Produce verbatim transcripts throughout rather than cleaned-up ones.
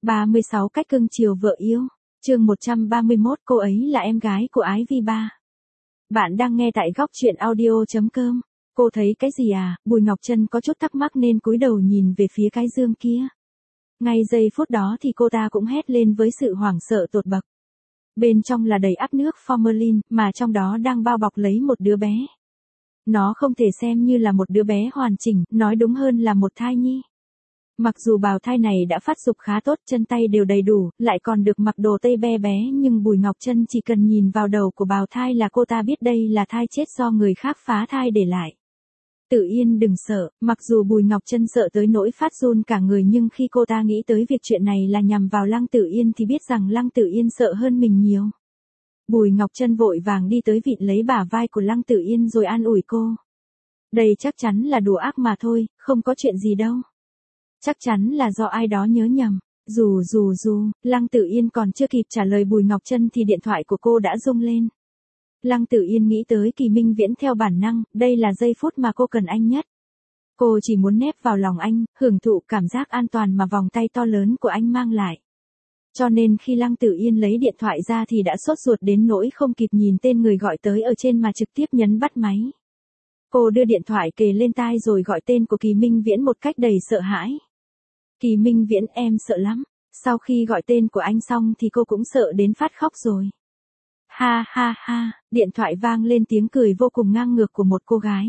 ba mươi sáu cách cưng chiều vợ yêu. Chương một trăm ba mươi mốt, cô ấy là em gái của Ái Vi ba. Bạn đang nghe tại góc truyện audio chấm com. Cô thấy cái gì à? Bùi Ngọc Trân có chút thắc mắc nên cúi đầu nhìn về phía cái giường kia. Ngay giây phút đó thì cô ta cũng hét lên với sự hoảng sợ tột bậc. Bên trong là đầy ắp nước formalin, mà trong đó đang bao bọc lấy một đứa bé. Nó không thể xem như là một đứa bé hoàn chỉnh, nói đúng hơn là một thai nhi. Mặc dù bào thai này đã phát dục khá tốt, chân tay đều đầy đủ, lại còn được mặc đồ tây be bé, nhưng Bùi Ngọc Trân chỉ cần nhìn vào đầu của bào thai là cô ta biết đây là thai chết do người khác phá thai để lại. Tử Yên đừng sợ. Mặc dù Bùi Ngọc Trân sợ tới nỗi phát run cả người, nhưng khi cô ta nghĩ tới việc chuyện này là nhằm vào Lăng Tử Yên thì biết rằng Lăng Tử Yên sợ hơn mình nhiều. Bùi Ngọc Trân vội vàng đi tới vịn lấy bả vai của Lăng Tử Yên rồi an ủi cô. Đây chắc chắn là đùa ác mà thôi, không có chuyện gì đâu. Chắc chắn là do ai đó nhớ nhầm. Dù dù dù, Lăng Tử Yên còn chưa kịp trả lời Bùi Ngọc Trân thì điện thoại của cô đã rung lên. Lăng Tử Yên nghĩ tới Kỳ Minh Viễn theo bản năng, đây là giây phút mà cô cần anh nhất. Cô chỉ muốn nép vào lòng anh, hưởng thụ cảm giác an toàn mà vòng tay to lớn của anh mang lại. Cho nên khi Lăng Tử Yên lấy điện thoại ra thì đã sốt ruột đến nỗi không kịp nhìn tên người gọi tới ở trên mà trực tiếp nhấn bắt máy. Cô đưa điện thoại kề lên tai rồi gọi tên của Kỳ Minh Viễn một cách đầy sợ hãi. Kỳ Minh Viễn, em sợ lắm. Sau khi gọi tên của anh xong thì cô cũng sợ đến phát khóc rồi. Ha ha ha, điện thoại vang lên tiếng cười vô cùng ngang ngược của một cô gái.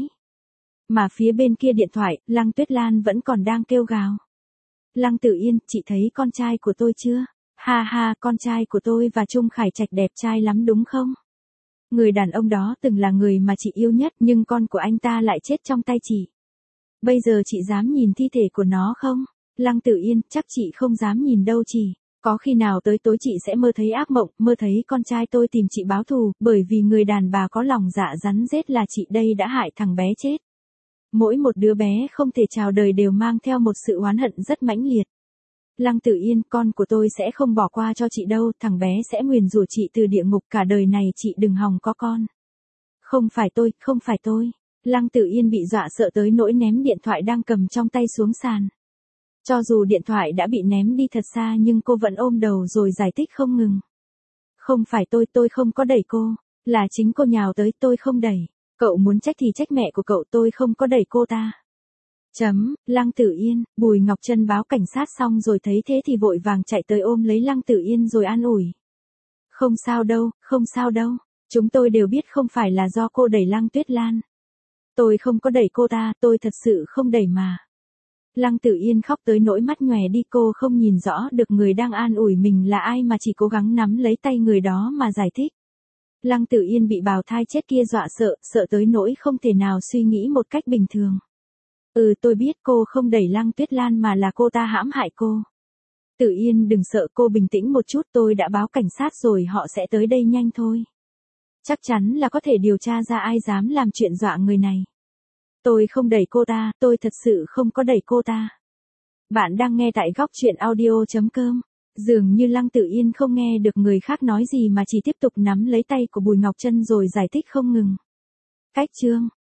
Mà phía bên kia điện thoại, Lăng Tuyết Lan vẫn còn đang kêu gào. Lăng Tử Yên, chị thấy con trai của tôi chưa? Ha ha, con trai của tôi và Trung Khải Trạch đẹp trai lắm đúng không? Người đàn ông đó từng là người mà chị yêu nhất, nhưng con của anh ta lại chết trong tay chị. Bây giờ chị dám nhìn thi thể của nó không? Lăng Tử Yên, chắc chị không dám nhìn đâu chị. Có khi nào tới tối chị sẽ mơ thấy ác mộng, mơ thấy con trai tôi tìm chị báo thù, bởi vì người đàn bà có lòng dạ rắn rết là chị đây đã hại thằng bé chết. Mỗi một đứa bé không thể chào đời đều mang theo một sự oán hận rất mãnh liệt. Lăng Tử Yên, con của tôi sẽ không bỏ qua cho chị đâu, thằng bé sẽ nguyền rủa chị từ địa ngục, cả đời này chị đừng hòng có con. Không phải tôi, không phải tôi. Lăng Tử Yên bị dọa sợ tới nỗi ném điện thoại đang cầm trong tay xuống sàn. Cho dù điện thoại đã bị ném đi thật xa nhưng cô vẫn ôm đầu rồi giải thích không ngừng. Không phải tôi, tôi không có đẩy cô. Là chính cô nhào tới, tôi không đẩy. Cậu muốn trách thì trách mẹ của cậu, tôi không có đẩy cô ta. Chấm, Lăng Tử Yên. Bùi Ngọc Trân báo cảnh sát xong rồi thấy thế thì vội vàng chạy tới ôm lấy Lăng Tử Yên rồi an ủi. Không sao đâu, không sao đâu. Chúng tôi đều biết không phải là do cô đẩy Lăng Tuyết Lan. Tôi không có đẩy cô ta, tôi thật sự không đẩy mà. Lăng Tử Yên khóc tới nỗi mắt nhòe đi, cô không nhìn rõ được người đang an ủi mình là ai mà chỉ cố gắng nắm lấy tay người đó mà giải thích. Lăng Tử Yên bị bào thai chết kia dọa sợ, sợ tới nỗi không thể nào suy nghĩ một cách bình thường. Ừ, tôi biết cô không đẩy Lăng Tuyết Lan mà là cô ta hãm hại cô. Tử Yên đừng sợ, cô bình tĩnh một chút, tôi đã báo cảnh sát rồi, họ sẽ tới đây nhanh thôi. Chắc chắn là có thể điều tra ra ai dám làm chuyện dọa người này. Tôi không đẩy cô ta, tôi thật sự không có đẩy cô ta. Bạn đang nghe tại góc truyện audio chấm com. Dường như Lăng Tử Yên không nghe được người khác nói gì mà chỉ tiếp tục nắm lấy tay của Bùi Ngọc Trân rồi giải thích không ngừng. Cách chương